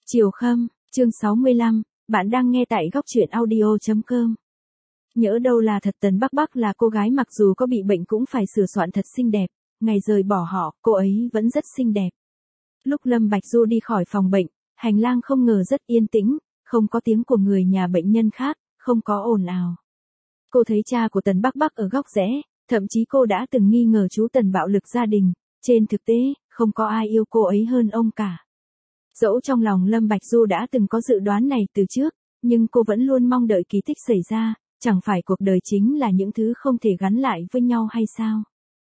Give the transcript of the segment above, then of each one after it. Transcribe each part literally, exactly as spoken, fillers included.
Chiều Khâm, chương sáu mươi lăm, bạn đang nghe tại góc truyện audio chấm com. Nhỡ đâu là thật Tần Bắc Bắc là cô gái mặc dù có bị bệnh cũng phải sửa soạn thật xinh đẹp, ngày rời bỏ họ, cô ấy vẫn rất xinh đẹp. Lúc Lâm Bạch Du đi khỏi phòng bệnh, hành lang không ngờ rất yên tĩnh, không có tiếng của người nhà bệnh nhân khác, không có ồn ào. Cô thấy cha của Tần Bắc Bắc ở góc rẽ, thậm chí cô đã từng nghi ngờ chú Tần bạo lực gia đình, trên thực tế, không có ai yêu cô ấy hơn ông cả. Dẫu trong lòng Lâm Bạch Du đã từng có dự đoán này từ trước, nhưng cô vẫn luôn mong đợi kỳ tích xảy ra, chẳng phải cuộc đời chính là những thứ không thể gắn lại với nhau hay sao?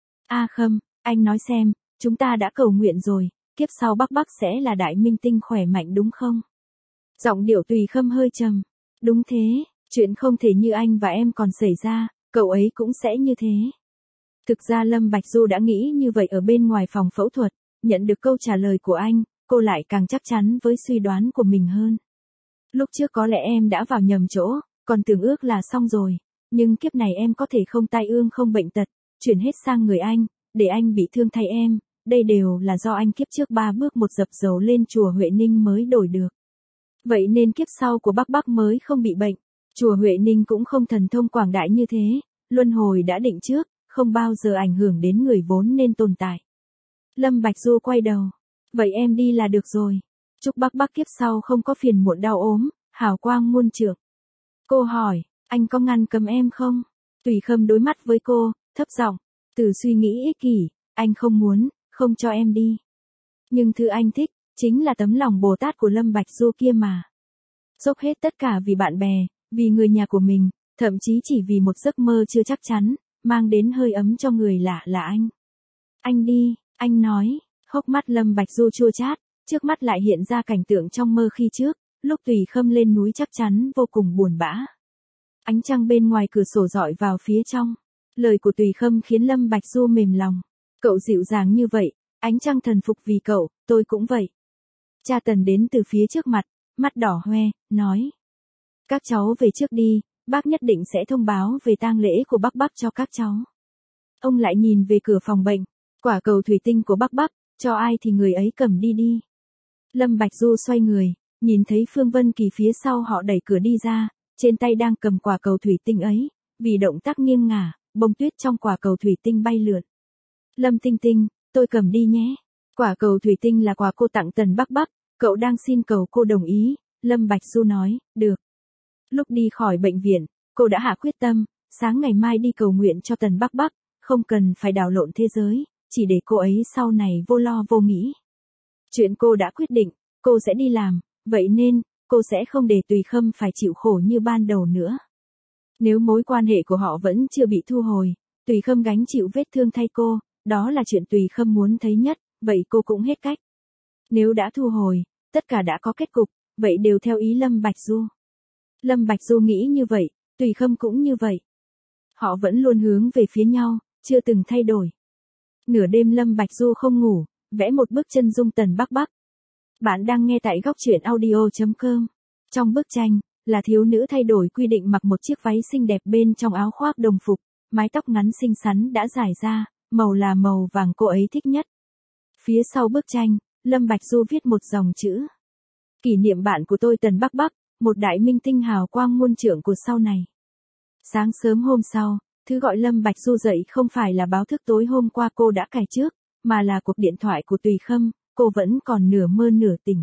A Khâm, anh nói xem, chúng ta đã cầu nguyện rồi, kiếp sau Bắc Bắc sẽ là đại minh tinh khỏe mạnh đúng không? Giọng điệu Tùy Khâm hơi trầm. Đúng thế, chuyện không thể như anh và em còn xảy ra, cậu ấy cũng sẽ như thế. Thực ra Lâm Bạch Du đã nghĩ như vậy ở bên ngoài phòng phẫu thuật, nhận được câu trả lời của anh, cô lại càng chắc chắn với suy đoán của mình hơn. Lúc trước có lẽ em đã vào nhầm chỗ, còn tưởng ước là xong rồi, nhưng kiếp này em có thể không tai ương không bệnh tật, chuyển hết sang người anh, để anh bị thương thay em, đây đều là do anh kiếp trước ba bước một dập dầu lên chùa Huệ Ninh mới đổi được. Vậy nên kiếp sau của Bắc Bắc mới không bị bệnh, chùa Huệ Ninh cũng không thần thông quảng đại như thế, luân hồi đã định trước, không bao giờ ảnh hưởng đến người vốn nên tồn tại. Lâm Bạch Du quay đầu. Vậy em đi là được rồi. Chúc Bắc Bắc kiếp sau không có phiền muộn đau ốm, hào quang muôn trượng. Cô hỏi, anh có ngăn cấm em không? Tùy Khâm đối mắt với cô, thấp giọng, từ suy nghĩ ích kỷ, anh không muốn, không cho em đi. Nhưng thứ anh thích, chính là tấm lòng Bồ Tát của Lâm Bạch Du kia mà. Dốc hết tất cả vì bạn bè, vì người nhà của mình, thậm chí chỉ vì một giấc mơ chưa chắc chắn, mang đến hơi ấm cho người lạ là anh. Anh đi, anh nói. Hốc mắt Lâm Bạch Du chua chát, trước mắt lại hiện ra cảnh tượng trong mơ khi trước, lúc Tùy Khâm lên núi chắc chắn vô cùng buồn bã. Ánh trăng bên ngoài cửa sổ dọi vào phía trong. Lời của Tùy Khâm khiến Lâm Bạch Du mềm lòng. Cậu dịu dàng như vậy, ánh trăng thần phục vì cậu, tôi cũng vậy. Cha Tần đến từ phía trước mặt, mắt đỏ hoe, nói. Các cháu về trước đi, bác nhất định sẽ thông báo về tang lễ của Bắc Bắc cho các cháu. Ông lại nhìn về cửa phòng bệnh, quả cầu thủy tinh của Bắc Bắc. Cho ai thì người ấy cầm đi đi. Lâm Bạch Du xoay người, nhìn thấy Phương Vân Kỳ phía sau họ đẩy cửa đi ra, trên tay đang cầm quả cầu thủy tinh ấy, vì động tác nghiêng ngả, bông tuyết trong quả cầu thủy tinh bay lượn. Lâm Tinh Tinh, tôi cầm đi nhé. Quả cầu thủy tinh là quà cô tặng Tần Bắc Bắc, cậu đang xin cầu cô đồng ý, Lâm Bạch Du nói, được. Lúc đi khỏi bệnh viện, cô đã hạ quyết tâm, sáng ngày mai đi cầu nguyện cho Tần Bắc Bắc, không cần phải đảo lộn thế giới. Chỉ để cô ấy sau này vô lo vô nghĩ. Chuyện cô đã quyết định, cô sẽ đi làm, vậy nên, cô sẽ không để Tùy Khâm phải chịu khổ như ban đầu nữa. Nếu mối quan hệ của họ vẫn chưa bị thu hồi, Tùy Khâm gánh chịu vết thương thay cô, đó là chuyện Tùy Khâm muốn thấy nhất, vậy cô cũng hết cách. Nếu đã thu hồi, tất cả đã có kết cục, vậy đều theo ý Lâm Bạch Du. Lâm Bạch Du nghĩ như vậy, Tùy Khâm cũng như vậy. Họ vẫn luôn hướng về phía nhau, chưa từng thay đổi. Nửa đêm Lâm Bạch Du không ngủ, vẽ một bức chân dung Tần Bắc Bắc. Bạn đang nghe tại góc truyện audio chấm com. Trong bức tranh, là thiếu nữ thay đổi quy định mặc một chiếc váy xinh đẹp bên trong áo khoác đồng phục, mái tóc ngắn xinh xắn đã dài ra, màu là màu vàng cô ấy thích nhất. Phía sau bức tranh, Lâm Bạch Du viết một dòng chữ. Kỷ niệm bạn của tôi Tần Bắc Bắc, một đại minh tinh hào quang muôn trượng của sau này. Sáng sớm hôm sau, thứ gọi Lâm Bạch Du dậy không phải là báo thức tối hôm qua cô đã cài trước, mà là cuộc điện thoại của Tùy Khâm, cô vẫn còn nửa mơ nửa tỉnh.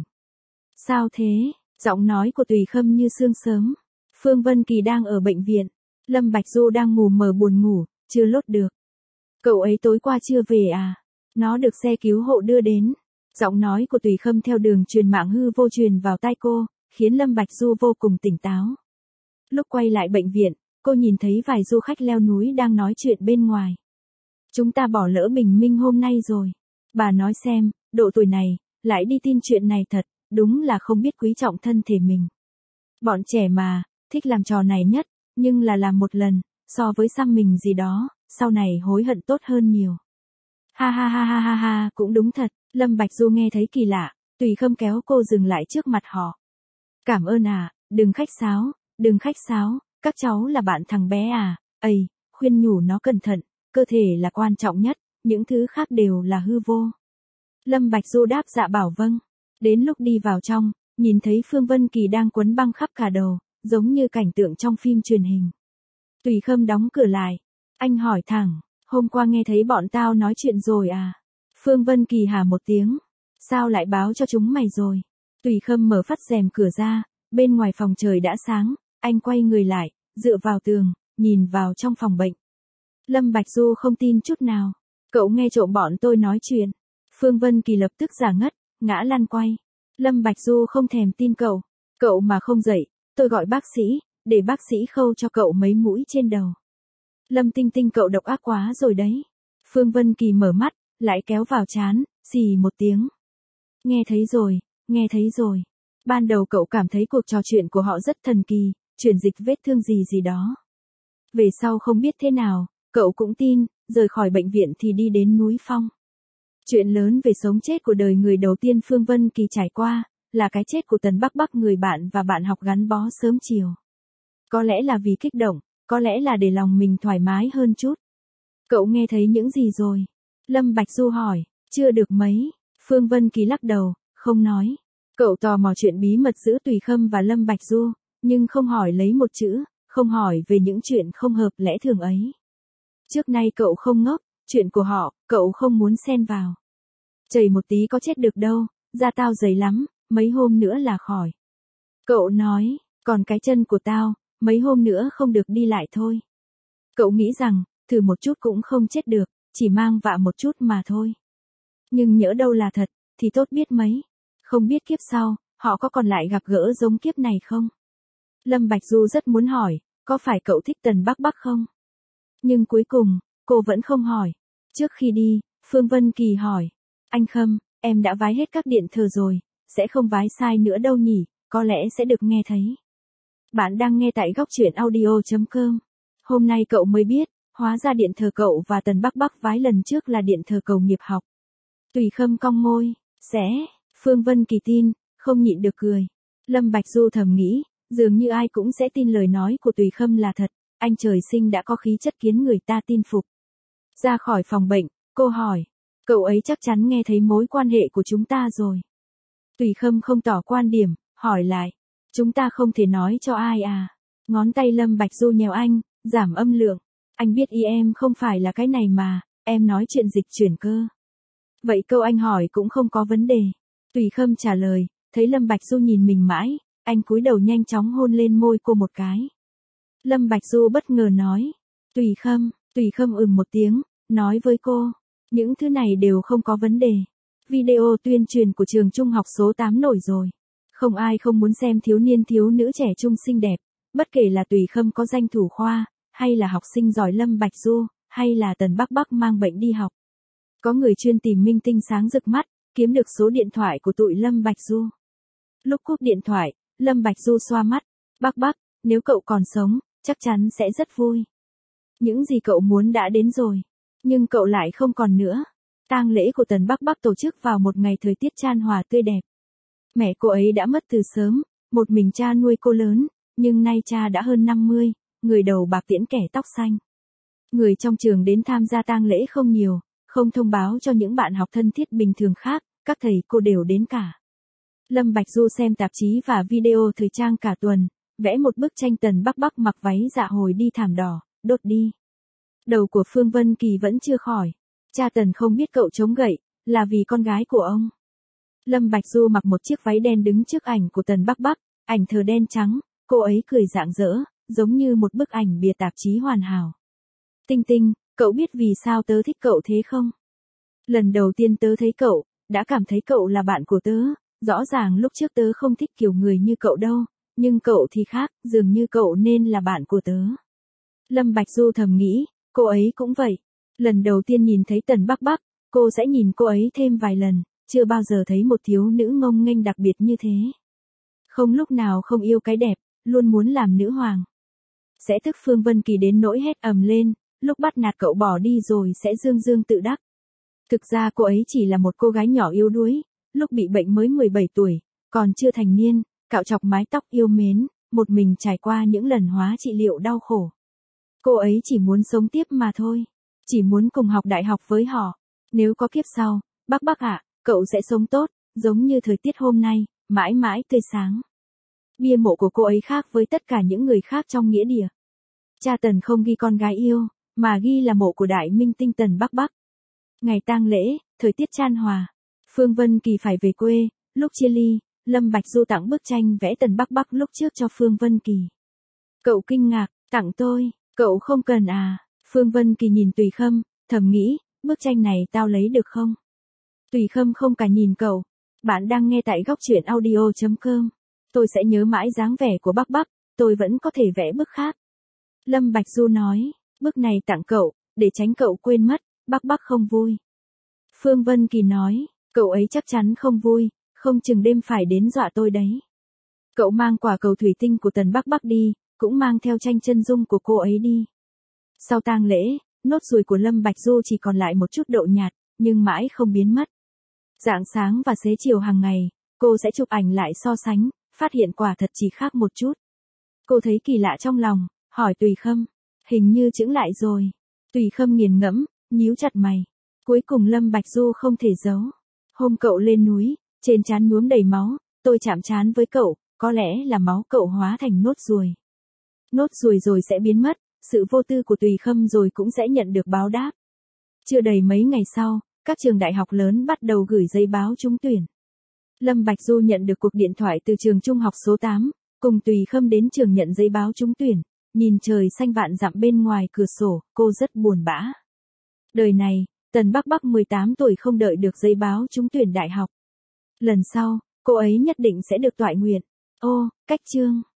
Sao thế? Giọng nói của Tùy Khâm như sương sớm. Phương Vân Kỳ đang ở bệnh viện. Lâm Bạch Du đang mù mờ buồn ngủ, chưa lốt được. Cậu ấy tối qua chưa về à? Nó được xe cứu hộ đưa đến. Giọng nói của Tùy Khâm theo đường truyền mạng hư vô truyền vào tai cô, khiến Lâm Bạch Du vô cùng tỉnh táo. Lúc quay lại bệnh viện, cô nhìn thấy vài du khách leo núi đang nói chuyện bên ngoài. Chúng ta bỏ lỡ bình minh hôm nay rồi. Bà nói xem, độ tuổi này, lại đi tin chuyện này thật, đúng là không biết quý trọng thân thể mình. Bọn trẻ mà, thích làm trò này nhất, nhưng là làm một lần, so với xăm mình gì đó, sau này hối hận tốt hơn nhiều. Ha ha ha ha ha ha, cũng đúng thật, Lâm Bạch Du nghe thấy kỳ lạ, Tùy Khâm kéo cô dừng lại trước mặt họ. Cảm ơn à, đừng khách sáo, đừng khách sáo. Các cháu là bạn thằng bé à, ây, khuyên nhủ nó cẩn thận, cơ thể là quan trọng nhất, những thứ khác đều là hư vô. Lâm Bạch Du đáp dạ bảo vâng. Đến lúc đi vào trong, nhìn thấy Phương Vân Kỳ đang quấn băng khắp cả đầu, giống như cảnh tượng trong phim truyền hình. Tùy Khâm đóng cửa lại. Anh hỏi thẳng, hôm qua nghe thấy bọn tao nói chuyện rồi à? Phương Vân Kỳ hả một tiếng. Sao lại báo cho chúng mày rồi? Tùy Khâm mở phắt rèm cửa ra, bên ngoài phòng trời đã sáng, anh quay người lại, dựa vào tường, nhìn vào trong phòng bệnh. Lâm Bạch Du không tin chút nào. Cậu nghe trộm bọn tôi nói chuyện. Phương Vân Kỳ lập tức giả ngất, ngã lăn quay. Lâm Bạch Du không thèm tin cậu. Cậu mà không dậy, tôi gọi bác sĩ, để bác sĩ khâu cho cậu mấy mũi trên đầu. Lâm Tinh Tinh cậu độc ác quá rồi đấy. Phương Vân Kỳ mở mắt, lại kéo vào trán, xì một tiếng. Nghe thấy rồi, nghe thấy rồi. Ban đầu cậu cảm thấy cuộc trò chuyện của họ rất thần kỳ, chuyển dịch vết thương gì gì đó. Về sau không biết thế nào, cậu cũng tin, rời khỏi bệnh viện thì đi đến núi Phong. Chuyện lớn về sống chết của đời người đầu tiên Phương Vân Kỳ trải qua, là cái chết của Tần Bắc Bắc, người bạn và bạn học gắn bó sớm chiều. Có lẽ là vì kích động, có lẽ là để lòng mình thoải mái hơn chút. Cậu nghe thấy những gì rồi? Lâm Bạch Du hỏi. Chưa được mấy. Phương Vân Kỳ lắc đầu, không nói. Cậu tò mò chuyện bí mật giữa Tùy Khâm và Lâm Bạch Du, nhưng không hỏi lấy một chữ, không hỏi về những chuyện không hợp lẽ thường ấy. Trước nay cậu không ngốc, chuyện của họ, cậu không muốn xen vào. Chảy một tí có chết được đâu, da tao dày lắm, mấy hôm nữa là khỏi. Cậu nói, còn cái chân của tao, mấy hôm nữa không được đi lại thôi. Cậu nghĩ rằng, thử một chút cũng không chết được, chỉ mang vạ một chút mà thôi. Nhưng nhỡ đâu là thật, thì tốt biết mấy. Không biết kiếp sau, họ có còn lại gặp gỡ giống kiếp này không? Lâm Bạch Du rất muốn hỏi, có phải cậu thích Tần Bắc Bắc không? Nhưng cuối cùng, cô vẫn không hỏi. Trước khi đi, Phương Vân Kỳ hỏi, anh Khâm, em đã vái hết các điện thờ rồi, sẽ không vái sai nữa đâu nhỉ, có lẽ sẽ được nghe thấy. Bạn đang nghe tại góc truyện audio chấm com. Hôm nay cậu mới biết, hóa ra điện thờ cậu và Tần Bắc Bắc vái lần trước là điện thờ cầu nghiệp học. Tùy Khâm cong môi, sẽ, Phương Vân Kỳ tin, không nhịn được cười. Lâm Bạch Du thầm nghĩ, dường như ai cũng sẽ tin lời nói của Tùy Khâm là thật, anh trời sinh đã có khí chất khiến người ta tin phục. Ra khỏi phòng bệnh, cô hỏi, cậu ấy chắc chắn nghe thấy mối quan hệ của chúng ta rồi. Tùy Khâm không tỏ quan điểm, hỏi lại, chúng ta không thể nói cho ai à? Ngón tay Lâm Bạch Du nhéo anh, giảm âm lượng. Anh biết ý em không phải là cái này mà, em nói chuyện dịch chuyển cơ. Vậy câu anh hỏi cũng không có vấn đề. Tùy Khâm trả lời, thấy Lâm Bạch Du nhìn mình mãi, anh cúi đầu nhanh chóng hôn lên môi cô một cái. Lâm Bạch Du bất ngờ nói, Tùy Khâm, Tùy Khâm ừm một tiếng, nói với cô, những thứ này đều không có vấn đề. Video tuyên truyền của trường trung học số tám nổi rồi. Không ai không muốn xem thiếu niên thiếu nữ trẻ trung xinh đẹp, bất kể là Tùy Khâm có danh thủ khoa, hay là học sinh giỏi Lâm Bạch Du, hay là Tần Bắc Bắc mang bệnh đi học. Có người chuyên tìm minh tinh sáng rực mắt, kiếm được số điện thoại của tụi Lâm Bạch Du. Lúc cúp điện thoại, Lâm Bạch Du xoa mắt, Bắc Bắc, nếu cậu còn sống, chắc chắn sẽ rất vui. Những gì cậu muốn đã đến rồi, nhưng cậu lại không còn nữa. Tang lễ của Tần Bắc Bắc tổ chức vào một ngày thời tiết chan hòa tươi đẹp. Mẹ cô ấy đã mất từ sớm, một mình cha nuôi cô lớn, nhưng nay cha đã hơn năm mươi, người đầu bạc tiễn kẻ tóc xanh. Người trong trường đến tham gia tang lễ không nhiều, không thông báo cho những bạn học thân thiết bình thường khác, các thầy cô đều đến cả. Lâm Bạch Du xem tạp chí và video thời trang cả tuần, vẽ một bức tranh Tần Bắc Bắc mặc váy dạ hồi đi thảm đỏ, đốt đi. Đầu của Phương Vân Kỳ vẫn chưa khỏi. Cha Tần không biết cậu chống gậy, là vì con gái của ông. Lâm Bạch Du mặc một chiếc váy đen đứng trước ảnh của Tần Bắc Bắc, ảnh thờ đen trắng, cô ấy cười rạng rỡ, giống như một bức ảnh bìa tạp chí hoàn hảo. Tinh Tinh, cậu biết vì sao tớ thích cậu thế không? Lần đầu tiên tớ thấy cậu, đã cảm thấy cậu là bạn của tớ, rõ ràng lúc trước tớ không thích kiểu người như cậu đâu, nhưng cậu thì khác, dường như cậu nên là bạn của tớ. Lâm Bạch Du thầm nghĩ, cô ấy cũng vậy. Lần đầu tiên nhìn thấy Tần Bắc Bắc, cô sẽ nhìn cô ấy thêm vài lần, chưa bao giờ thấy một thiếu nữ ngông nghênh đặc biệt như thế. Không lúc nào không yêu cái đẹp, luôn muốn làm nữ hoàng. Sẽ tức Phương Vân Kỳ đến nỗi hét ầm lên, lúc bắt nạt cậu bỏ đi rồi sẽ dương dương tự đắc. Thực ra cô ấy chỉ là một cô gái nhỏ yếu đuối, lúc bị bệnh mới mười bảy tuổi, còn chưa thành niên, cạo chọc mái tóc yêu mến, một mình trải qua những lần hóa trị liệu đau khổ. Cô ấy chỉ muốn sống tiếp mà thôi, chỉ muốn cùng học đại học với họ. Nếu có kiếp sau, Bắc Bắc ạ, cậu sẽ sống tốt, giống như thời tiết hôm nay, mãi mãi tươi sáng. Bia mộ của cô ấy khác với tất cả những người khác trong nghĩa địa. Cha Tần không ghi con gái yêu, mà ghi là mộ của đại minh tinh Tần Bắc Bắc. Ngày tang lễ, thời tiết chan hòa. Phương Vân Kỳ phải về quê, lúc chia ly, Lâm Bạch Du tặng bức tranh vẽ Tần Bắc Bắc lúc trước cho Phương Vân Kỳ. Cậu kinh ngạc, tặng tôi, cậu không cần à? Phương Vân Kỳ nhìn Tùy Khâm, thầm nghĩ, bức tranh này tao lấy được không? Tùy Khâm không cả nhìn cậu. Bạn đang nghe tại góc truyện audio chấm com. Tôi sẽ nhớ mãi dáng vẻ của Bắc Bắc, tôi vẫn có thể vẽ bức khác. Lâm Bạch Du nói, bức này tặng cậu, để tránh cậu quên mất, Bắc Bắc không vui. Phương Vân Kỳ nói, cậu ấy chắc chắn không vui, không chừng đêm phải đến dọa tôi đấy. Cậu mang quả cầu thủy tinh của Tần Bắc Bắc đi, cũng mang theo tranh chân dung của cô ấy đi. Sau tang lễ, nốt ruồi của Lâm Bạch Du chỉ còn lại một chút độ nhạt, nhưng mãi không biến mất. Rạng sáng và xế chiều hàng ngày, cô sẽ chụp ảnh lại so sánh, phát hiện quả thật chỉ khác một chút. Cô thấy kỳ lạ trong lòng, hỏi Tùy Khâm, hình như chững lại rồi. Tùy Khâm nghiền ngẫm, nhíu chặt mày. Cuối cùng Lâm Bạch Du không thể giấu. Hôm cậu lên núi, trên trán nhuốm đầy máu, tôi chạm trán với cậu, có lẽ là máu cậu hóa thành nốt ruồi. Nốt ruồi rồi sẽ biến mất, sự vô tư của Tùy Khâm rồi cũng sẽ nhận được báo đáp. Chưa đầy mấy ngày sau, các trường đại học lớn bắt đầu gửi giấy báo trúng tuyển. Lâm Bạch Du nhận được cuộc điện thoại từ trường trung học số tám, cùng Tùy Khâm đến trường nhận giấy báo trúng tuyển, nhìn trời xanh vạn dặm bên ngoài cửa sổ, cô rất buồn bã. Đời này, Tần Bắc Bắc mười tám tuổi không đợi được giấy báo trúng tuyển đại học. Lần sau, cô ấy nhất định sẽ được toại nguyện. Ô, cách chương.